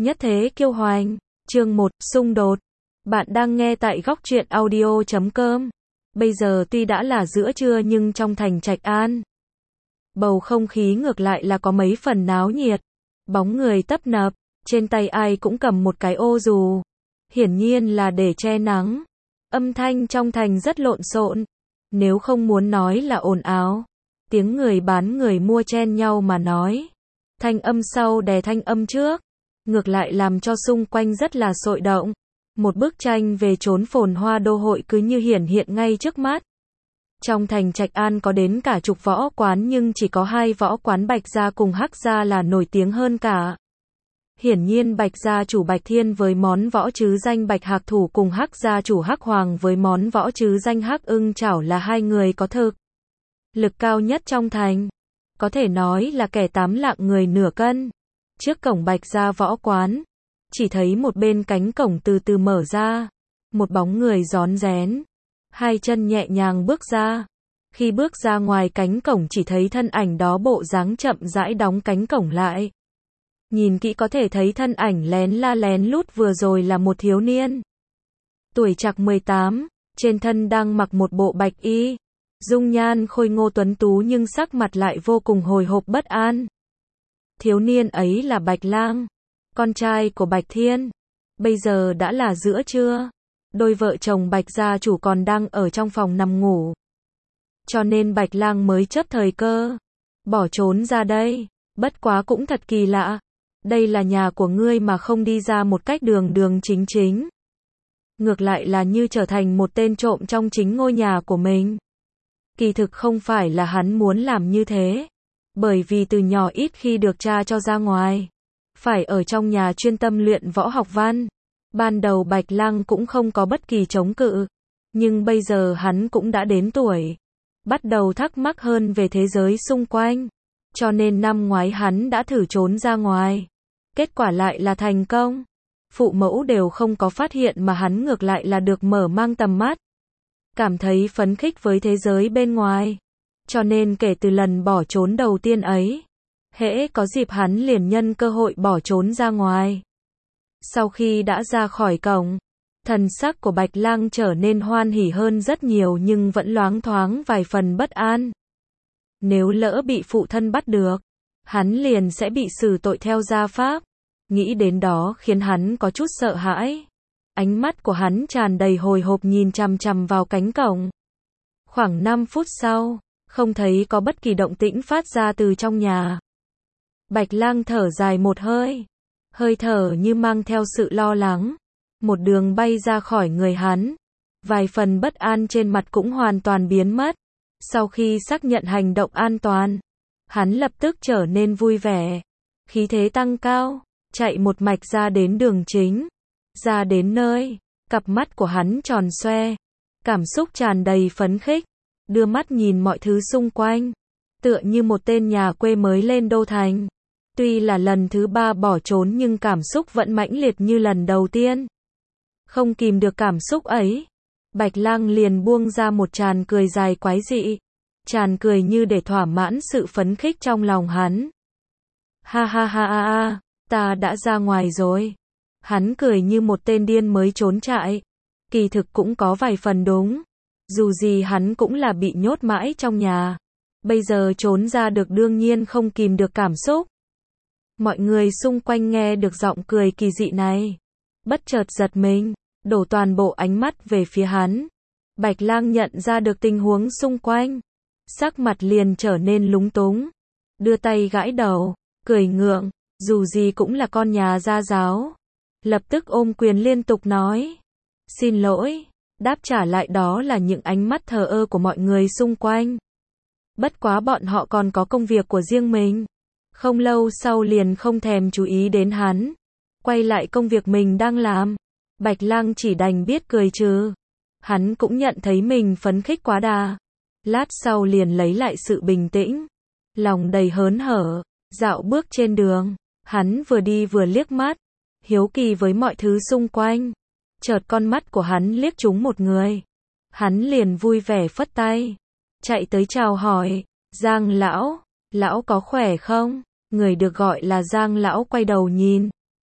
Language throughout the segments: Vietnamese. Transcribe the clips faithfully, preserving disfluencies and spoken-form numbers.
Nhất thế kiêu hoành. Chương một, xung đột. Bạn đang nghe tại góc truyện audio chấm com. Bây giờ tuy đã là giữa trưa nhưng trong thành Trạch An, bầu không khí ngược lại là có mấy phần náo nhiệt. Bóng người tấp nập, trên tay ai cũng cầm một cái ô dù. Hiển nhiên là để che nắng. Âm thanh trong thành rất lộn xộn. Nếu không muốn nói là ồn ào. Tiếng người bán người mua chen nhau mà nói. Thanh âm sau đè thanh âm trước. Ngược lại làm cho xung quanh rất là sôi động. Một bức tranh về chốn phồn hoa đô hội cứ như hiển hiện ngay trước mắt. Trong thành Trạch An có đến cả chục võ quán nhưng chỉ có hai võ quán Bạch Gia cùng Hắc Gia là nổi tiếng hơn cả. Hiển nhiên Bạch Gia chủ Bạch Thiên với món võ trứ danh Bạch Hạc Thủ cùng Hắc Gia chủ Hắc Hoàng với món võ trứ danh Hắc Ưng Chảo là hai người có thực lực cao nhất trong thành. Có thể nói là kẻ tám lạng người nửa cân. Trước cổng Bạch Gia võ quán, chỉ thấy một bên cánh cổng từ từ mở ra. Một bóng người rón rén, hai chân nhẹ nhàng bước ra. Khi bước ra ngoài cánh cổng chỉ thấy thân ảnh đó bộ dáng chậm rãi đóng cánh cổng lại. Nhìn kỹ có thể thấy thân ảnh lén la lén lút vừa rồi là một thiếu niên. Tuổi trạc mười tám, trên thân đang mặc một bộ bạch y. Dung nhan khôi ngô tuấn tú nhưng sắc mặt lại vô cùng hồi hộp bất an. Thiếu niên ấy là Bạch Lang, con trai của Bạch Thiên. Bây giờ đã là giữa trưa. Đôi vợ chồng Bạch gia chủ còn đang ở trong phòng nằm ngủ. Cho nên Bạch Lang mới chớp thời cơ, bỏ trốn ra đây. Bất quá cũng thật kỳ lạ. Đây là nhà của ngươi mà không đi ra một cách đường đường chính chính. Ngược lại là như trở thành một tên trộm trong chính ngôi nhà của mình. Kỳ thực không phải là hắn muốn làm như thế. Bởi vì từ nhỏ ít khi được cha cho ra ngoài. Phải ở trong nhà chuyên tâm luyện võ học văn. Ban đầu Bạch Lang cũng không có bất kỳ chống cự. Nhưng bây giờ hắn cũng đã đến tuổi. Bắt đầu thắc mắc hơn về thế giới xung quanh. Cho nên năm ngoái hắn đã thử trốn ra ngoài. Kết quả lại là thành công. Phụ mẫu đều không có phát hiện mà hắn ngược lại là được mở mang tầm mắt. Cảm thấy phấn khích với thế giới bên ngoài. Cho nên kể từ lần bỏ trốn đầu tiên ấy, hễ có dịp hắn liền nhân cơ hội bỏ trốn ra ngoài. Sau khi đã ra khỏi cổng, thần sắc của Bạch Lang trở nên hoan hỉ hơn rất nhiều nhưng vẫn loáng thoáng vài phần bất an. Nếu lỡ bị phụ thân bắt được, hắn liền sẽ bị xử tội theo gia pháp. Nghĩ đến đó khiến hắn có chút sợ hãi. Ánh mắt của hắn tràn đầy hồi hộp nhìn chằm chằm vào cánh cổng. Khoảng năm phút sau, không thấy có bất kỳ động tĩnh phát ra từ trong nhà. Bạch Lang thở dài một hơi. Hơi thở như mang theo sự lo lắng. Một đường bay ra khỏi người hắn. Vài phần bất an trên mặt cũng hoàn toàn biến mất. Sau khi xác nhận hành động an toàn, hắn lập tức trở nên vui vẻ. Khí thế tăng cao, chạy một mạch ra đến đường chính. Ra đến nơi, cặp mắt của hắn tròn xoe. Cảm xúc tràn đầy phấn khích. Đưa mắt nhìn mọi thứ xung quanh. Tựa như một tên nhà quê mới lên đô thành. Tuy là lần thứ ba bỏ trốn nhưng cảm xúc vẫn mãnh liệt như lần đầu tiên. Không kìm được cảm xúc ấy. Bạch Lang liền buông ra một tràn cười dài quái dị. Tràn cười như để thỏa mãn sự phấn khích trong lòng hắn. Ha ha ha ha ha, ta đã ra ngoài rồi. Hắn cười như một tên điên mới trốn trại. Kỳ thực cũng có vài phần đúng. Dù gì hắn cũng là bị nhốt mãi trong nhà. Bây giờ trốn ra được đương nhiên không kìm được cảm xúc. Mọi người xung quanh nghe được giọng cười kỳ dị này. Bất chợt giật mình, đổ toàn bộ ánh mắt về phía hắn. Bạch Lang nhận ra được tình huống xung quanh. Sắc mặt liền trở nên lúng túng. Đưa tay gãi đầu, cười ngượng, dù gì cũng là con nhà gia giáo. Lập tức ôm quyền liên tục nói. Xin lỗi. Đáp trả lại đó là những ánh mắt thờ ơ của mọi người xung quanh. Bất quá bọn họ còn có công việc của riêng mình. Không lâu sau liền không thèm chú ý đến hắn. Quay lại công việc mình đang làm. Bạch Lang chỉ đành biết cười trừ. Hắn cũng nhận thấy mình phấn khích quá đà. Lát sau liền lấy lại sự bình tĩnh. Lòng đầy hớn hở. Dạo bước trên đường. Hắn vừa đi vừa liếc mắt. Hiếu kỳ với mọi thứ xung quanh. Chợt con mắt của hắn liếc trúng một người. Hắn liền vui vẻ phất tay. Chạy tới chào hỏi. Giang lão, lão có khỏe không? Người được gọi là Giang lão quay đầu nhìn.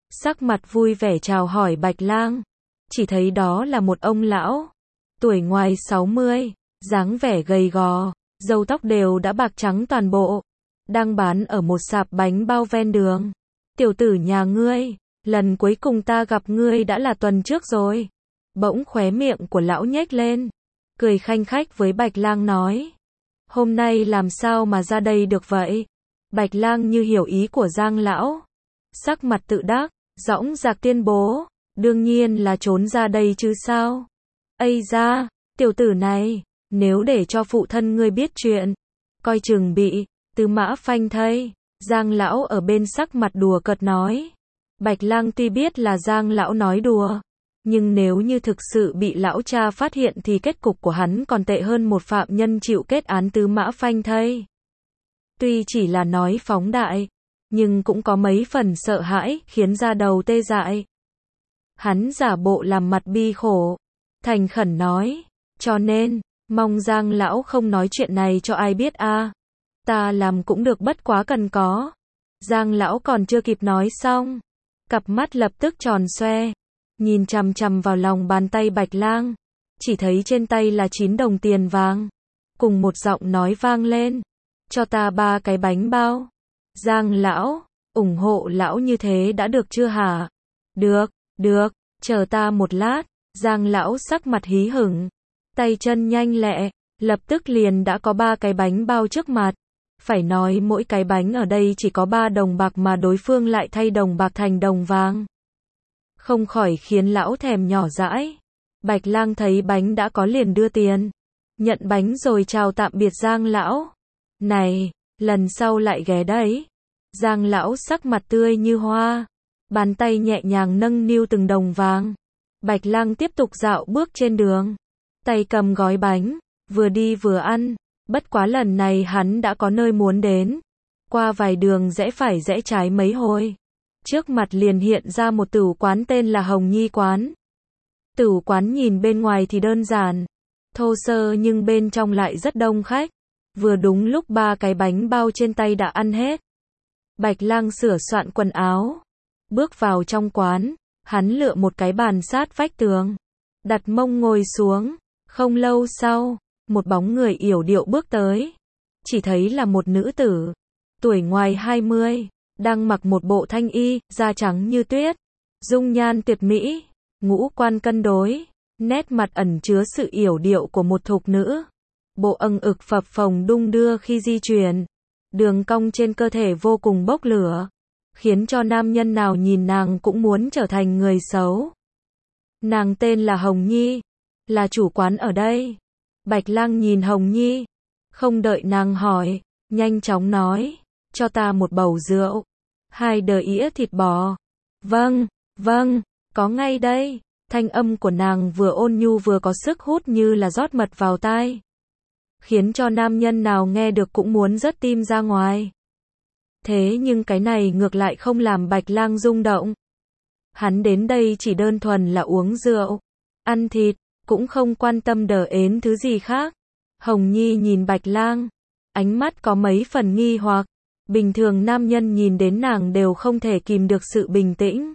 sắc mặt vui vẻ chào hỏi Bạch Lang. Chỉ thấy đó là một ông lão, tuổi ngoài sáu mươi, dáng vẻ gầy gò, râu tóc đều đã bạc trắng toàn bộ, đang bán ở một sạp bánh bao ven đường. Tiểu tử nhà ngươi, lần cuối cùng ta gặp ngươi đã là tuần trước rồi. Bỗng khóe miệng của lão nhếch lên, cười khanh khách với Bạch Lang nói. Hôm nay làm sao mà ra đây được vậy? Bạch Lang như hiểu ý của Giang lão, sắc mặt tự đắc, dõng dạc tuyên bố, đương nhiên là trốn ra đây chứ sao? Ây da, tiểu tử này, nếu để cho phụ thân ngươi biết chuyện, coi chừng bị Tư Mã phanh thây. Giang lão ở bên sắc mặt đùa cợt nói. Bạch Lang tuy biết là Giang lão nói đùa, nhưng nếu như thực sự bị lão cha phát hiện thì kết cục của hắn còn tệ hơn một phạm nhân chịu kết án Tư Mã phanh thây. Tuy chỉ là nói phóng đại, nhưng cũng có mấy phần sợ hãi, khiến da đầu tê dại. Hắn giả bộ làm mặt bi khổ, thành khẩn nói, cho nên, mong Giang lão không nói chuyện này cho ai biết a. Ta làm cũng được bất quá cần có. Giang lão còn chưa kịp nói xong, cặp mắt lập tức tròn xoe, nhìn chằm chằm vào lòng bàn tay Bạch Lang, chỉ thấy trên tay là chín đồng tiền vàng, cùng một giọng nói vang lên, cho ta ba cái bánh bao. Giang lão, ủng hộ lão như thế đã được chưa hả? Được, được, chờ ta một lát. Giang lão sắc mặt hí hửng, tay chân nhanh lẹ, lập tức liền đã có ba cái bánh bao trước mặt. Phải nói mỗi cái bánh ở đây chỉ có ba đồng bạc mà đối phương lại thay đồng bạc thành đồng vàng. Không khỏi khiến lão thèm nhỏ dãi. Bạch Lang thấy bánh đã có liền đưa tiền, nhận bánh rồi chào tạm biệt Giang lão. Này, lần sau lại ghé đấy. Giang lão sắc mặt tươi như hoa, bàn tay nhẹ nhàng nâng niu từng đồng vàng. Bạch Lang tiếp tục dạo bước trên đường, tay cầm gói bánh, vừa đi vừa ăn. Bất quá lần này hắn đã có nơi muốn đến. Qua vài đường rẽ phải rẽ trái mấy hồi, trước mặt liền hiện ra một tửu quán tên là Hồng Nhi quán. Tửu quán nhìn bên ngoài thì đơn giản, thô sơ nhưng bên trong lại rất đông khách. Vừa đúng lúc ba cái bánh bao trên tay đã ăn hết. Bạch Lang sửa soạn quần áo, bước vào trong quán, hắn lựa một cái bàn sát vách tường, đặt mông ngồi xuống. Không lâu sau, một bóng người yểu điệu bước tới, chỉ thấy là một nữ tử, tuổi ngoài hai mươi, đang mặc một bộ thanh y, da trắng như tuyết, dung nhan tuyệt mỹ, ngũ quan cân đối, nét mặt ẩn chứa sự yểu điệu của một thục nữ. Bộ âng ực phập phồng đung đưa khi di chuyển, đường cong trên cơ thể vô cùng bốc lửa, khiến cho nam nhân nào nhìn nàng cũng muốn trở thành người xấu. Nàng tên là Hồng Nhi, là chủ quán ở đây. Bạch Lang nhìn Hồng Nhi, không đợi nàng hỏi, nhanh chóng nói, cho ta một bầu rượu, hai đờ ĩa thịt bò. Vâng, vâng, có ngay đây. Thanh âm của nàng vừa ôn nhu vừa có sức hút như là rót mật vào tai, khiến cho nam nhân nào nghe được cũng muốn rớt tim ra ngoài. Thế nhưng cái này ngược lại không làm Bạch Lang rung động. Hắn đến đây chỉ đơn thuần là uống rượu, ăn thịt, cũng không quan tâm đờ ến thứ gì khác. Hồng Nhi nhìn Bạch Lang, ánh mắt có mấy phần nghi hoặc. Bình thường nam nhân nhìn đến nàng đều không thể kìm được sự bình tĩnh.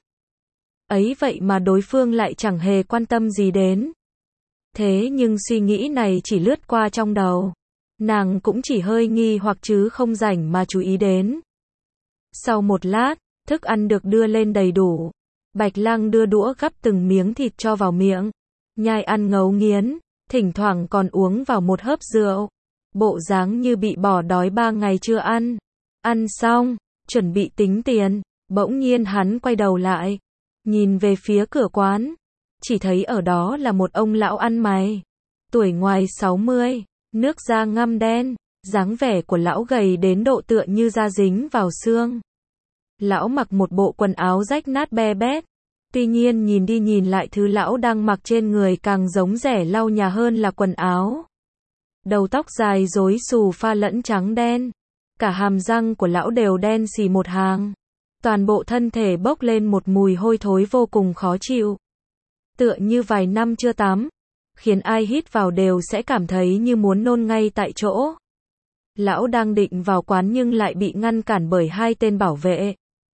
Ấy vậy mà đối phương lại chẳng hề quan tâm gì đến. Thế nhưng suy nghĩ này chỉ lướt qua trong đầu. Nàng cũng chỉ hơi nghi hoặc chứ không rảnh mà chú ý đến. Sau một lát, thức ăn được đưa lên đầy đủ. Bạch Lang đưa đũa gắp từng miếng thịt cho vào miệng, nhai ăn ngấu nghiến, thỉnh thoảng còn uống vào một hớp rượu. Bộ dáng như bị bỏ đói ba ngày chưa ăn. Ăn xong, chuẩn bị tính tiền, bỗng nhiên hắn quay đầu lại, nhìn về phía cửa quán, chỉ thấy ở đó là một ông lão ăn mày, tuổi ngoài sáu mươi, nước da ngăm đen, dáng vẻ của lão gầy đến độ tựa như da dính vào xương. Lão mặc một bộ quần áo rách nát be bét, tuy nhiên nhìn đi nhìn lại thứ lão đang mặc trên người càng giống rẻ lau nhà hơn là quần áo. Đầu tóc dài rối xù pha lẫn trắng đen, cả hàm răng của lão đều đen xì một hàng. Toàn bộ thân thể bốc lên một mùi hôi thối vô cùng khó chịu. Tựa như vài năm chưa tắm, khiến ai hít vào đều sẽ cảm thấy như muốn nôn ngay tại chỗ. Lão đang định vào quán nhưng lại bị ngăn cản bởi hai tên bảo vệ.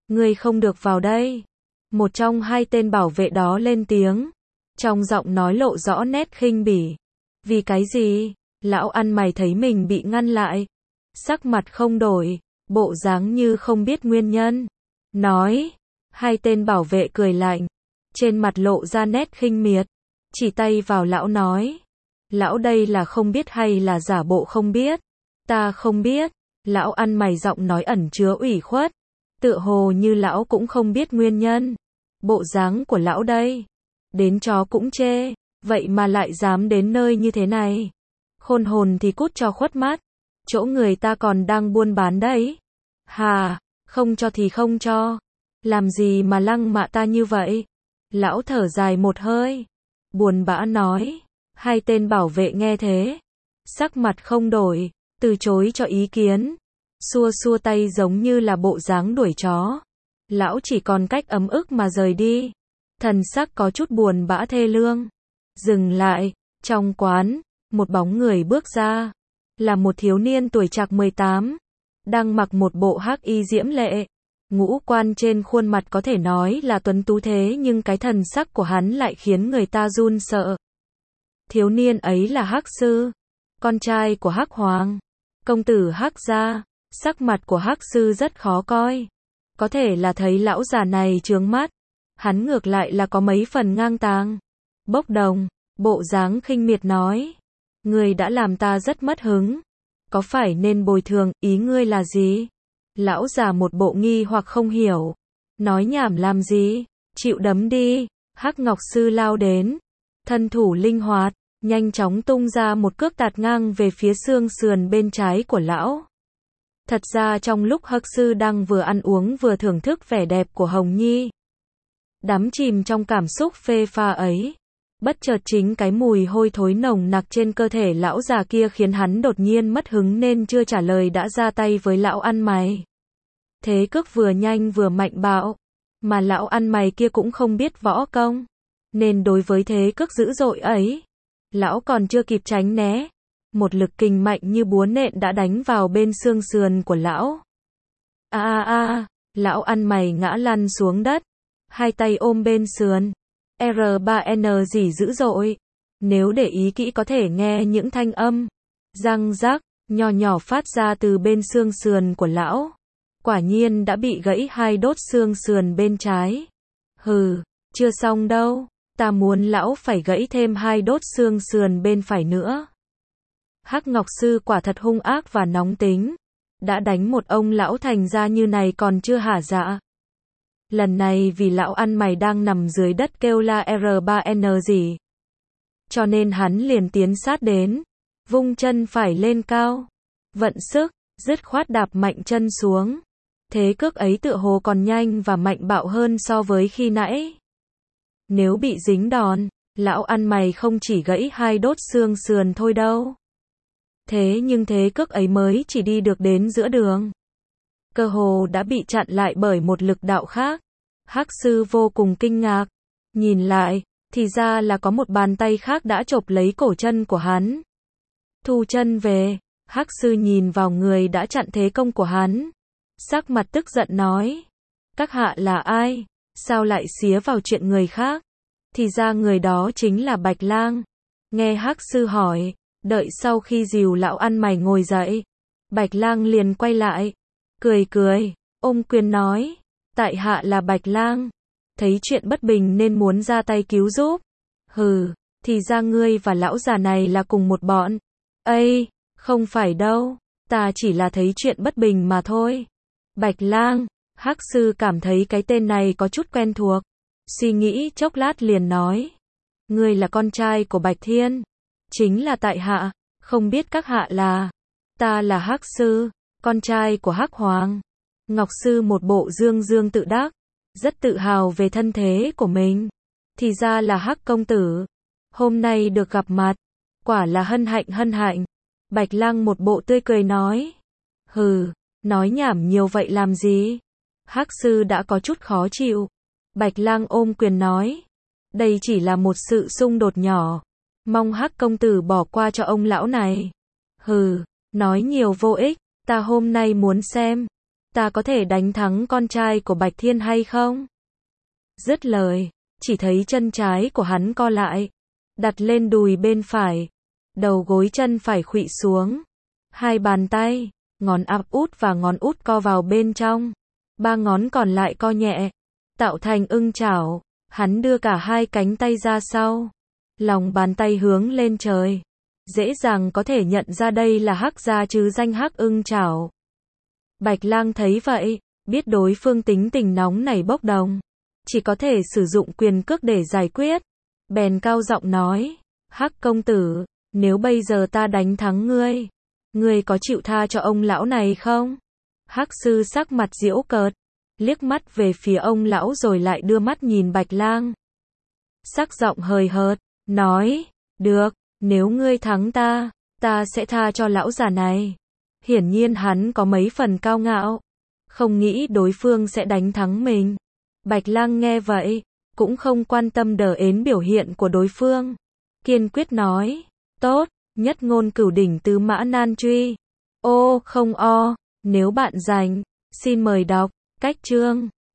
Ngươi không được vào đây. Một trong hai tên bảo vệ đó lên tiếng. Trong giọng nói lộ rõ nét khinh bỉ. Vì cái gì? Lão ăn mày thấy mình bị ngăn lại. Sắc mặt không đổi, bộ dáng như không biết nguyên nhân. Nói, hai tên bảo vệ cười lạnh. Trên mặt lộ ra nét khinh miệt. Chỉ tay vào lão nói. Lão đây là không biết hay là giả bộ không biết? Ta không biết. Lão ăn mày giọng nói ẩn chứa ủy khuất. Tựa hồ như lão cũng không biết nguyên nhân. Bộ dáng của lão đây. Đến chó cũng chê. Vậy mà lại dám đến nơi như thế này. Khôn hồn thì cút cho khuất mắt. Chỗ người ta còn đang buôn bán đấy. Hà, không cho thì không cho. Làm gì mà lăng mạ ta như vậy? Lão thở dài một hơi. Buồn bã nói. Hai tên bảo vệ nghe thế. Sắc mặt không đổi. Từ chối cho ý kiến. Xua xua tay giống như là bộ dáng đuổi chó. Lão chỉ còn cách ấm ức mà rời đi. Thần sắc có chút buồn bã thê lương. Dừng lại. Trong quán, một bóng người bước ra. Là một thiếu niên tuổi trạc mười tám. Đang mặc một bộ hắc y diễm lệ. Ngũ quan trên khuôn mặt có thể nói là tuấn tú thế nhưng cái thần sắc của hắn lại khiến người ta run sợ. Thiếu niên ấy là Hắc Sư, con trai của Hắc Hoàng, công tử Hắc gia. Sắc mặt của Hắc Sư rất khó coi. Có thể là thấy lão già này chướng mắt. Hắn ngược lại là có mấy phần ngang tàng. Bốc đồng, bộ dáng khinh miệt nói. Ngươi đã làm ta rất mất hứng. Có phải nên bồi thường, ý ngươi là gì? Lão già một bộ nghi hoặc không hiểu. Nói nhảm làm gì? Chịu đấm đi. Hắc Ngọc Sư lao đến. Thân thủ linh hoạt, nhanh chóng tung ra một cước tạt ngang về phía xương sườn bên trái của lão. Thật ra trong lúc Hắc Sư đang vừa ăn uống vừa thưởng thức vẻ đẹp của Hồng Nhi. Đắm chìm trong cảm xúc phê pha ấy. Bất chợt chính cái mùi hôi thối nồng nặc trên cơ thể lão già kia khiến hắn đột nhiên mất hứng nên chưa trả lời đã ra tay với lão ăn mày. Thế cước vừa nhanh vừa mạnh bạo. Mà lão ăn mày kia cũng không biết võ công. Nên đối với thế cước dữ dội ấy, lão còn chưa kịp tránh né. Một lực kình mạnh như búa nện đã đánh vào bên xương sườn của lão. A a a, lão ăn mày ngã lăn xuống đất. Hai tay ôm bên sườn. R ba N rỉ dữ dội. Nếu để ý kỹ có thể nghe những thanh âm răng rắc, nhỏ nhỏ phát ra từ bên xương sườn của lão. Quả nhiên đã bị gãy hai đốt xương sườn bên trái. Hừ, chưa xong đâu. Ta muốn lão phải gãy thêm hai đốt xương sườn bên phải nữa. Hắc Ngọc Sư quả thật hung ác và nóng tính. Đã đánh một ông lão thành ra như này còn chưa hả dạ. Lần này vì lão ăn mày đang nằm dưới đất kêu la R ba N gì. Cho nên hắn liền tiến sát đến. Vung chân phải lên cao. Vận sức, dứt khoát đạp mạnh chân xuống. Thế cước ấy tựa hồ còn nhanh và mạnh bạo hơn so với khi nãy. Nếu bị dính đòn, lão ăn mày không chỉ gãy hai đốt xương sườn thôi đâu. Thế nhưng thế cước ấy mới chỉ đi được đến giữa đường. Cơ hồ đã bị chặn lại bởi một lực đạo khác. Hắc Sư vô cùng kinh ngạc. Nhìn lại, thì ra là có một bàn tay khác đã chộp lấy cổ chân của hắn. Thu chân về, Hắc Sư nhìn vào người đã chặn thế công của hắn. Sắc mặt tức giận nói. Các hạ là ai? Sao lại xía vào chuyện người khác? Thì ra người đó chính là Bạch Lang. Nghe Hắc Sư hỏi, đợi sau khi dìu lão ăn mày ngồi dậy. Bạch Lang liền quay lại. Cười cười, ôm quyền nói. Tại hạ là Bạch Lang. Thấy chuyện bất bình nên muốn ra tay cứu giúp. Hừ, thì ra ngươi và lão già này là cùng một bọn. Ây, không phải đâu. Ta chỉ là thấy chuyện bất bình mà thôi. Bạch Lang. Hắc Sư cảm thấy cái tên này có chút quen thuộc. Suy nghĩ chốc lát liền nói. Ngươi là con trai của Bạch Thiên. Chính là tại hạ. Không biết các hạ là. Ta là Hắc Sư, con trai của Hắc Hoàng. Ngọc Sư một bộ dương dương tự đắc. Rất tự hào về thân thế của mình. Thì ra là Hắc công tử. Hôm nay được gặp mặt. Quả là hân hạnh hân hạnh. Bạch Lang một bộ tươi cười nói. Hừ, nói nhảm nhiều vậy làm gì? Hắc Sư đã có chút khó chịu. Bạch Lang ôm quyền nói. Đây chỉ là một sự xung đột nhỏ. Mong Hắc công tử bỏ qua cho ông lão này. Hừ, nói nhiều vô ích. Ta hôm nay muốn xem. ta có thể đánh thắng con trai của Bạch Thiên hay không? Dứt lời, chỉ thấy chân trái của hắn co lại, đặt lên đùi bên phải, đầu gối chân phải khuỵu xuống, hai bàn tay, ngón áp út và ngón út co vào bên trong, ba ngón còn lại co nhẹ, tạo thành ưng chảo, hắn đưa cả hai cánh tay ra sau, lòng bàn tay hướng lên trời, dễ dàng có thể nhận ra đây là Hắc gia chứ danh Hắc ưng chảo. Bạch Lang thấy vậy, biết đối phương tính tình nóng nảy bốc đồng, chỉ có thể sử dụng quyền cước để giải quyết, bèn cao giọng nói, Hắc công tử, nếu bây giờ ta đánh thắng ngươi, ngươi có chịu tha cho ông lão này không? Hắc sư sắc mặt giễu cợt, liếc mắt về phía ông lão rồi lại đưa mắt nhìn Bạch Lang. Sắc giọng hời hợt, nói, được, nếu ngươi thắng ta, ta sẽ tha cho lão già này. Hiển nhiên hắn có mấy phần cao ngạo, không nghĩ đối phương sẽ đánh thắng mình. Bạch Lang nghe vậy, cũng không quan tâm đờ ến biểu hiện của đối phương. Kiên quyết nói, tốt, nhất ngôn cửu đỉnh tứ mã nan truy. Ô, không o, nếu bạn rảnh, xin mời đọc, cách chương.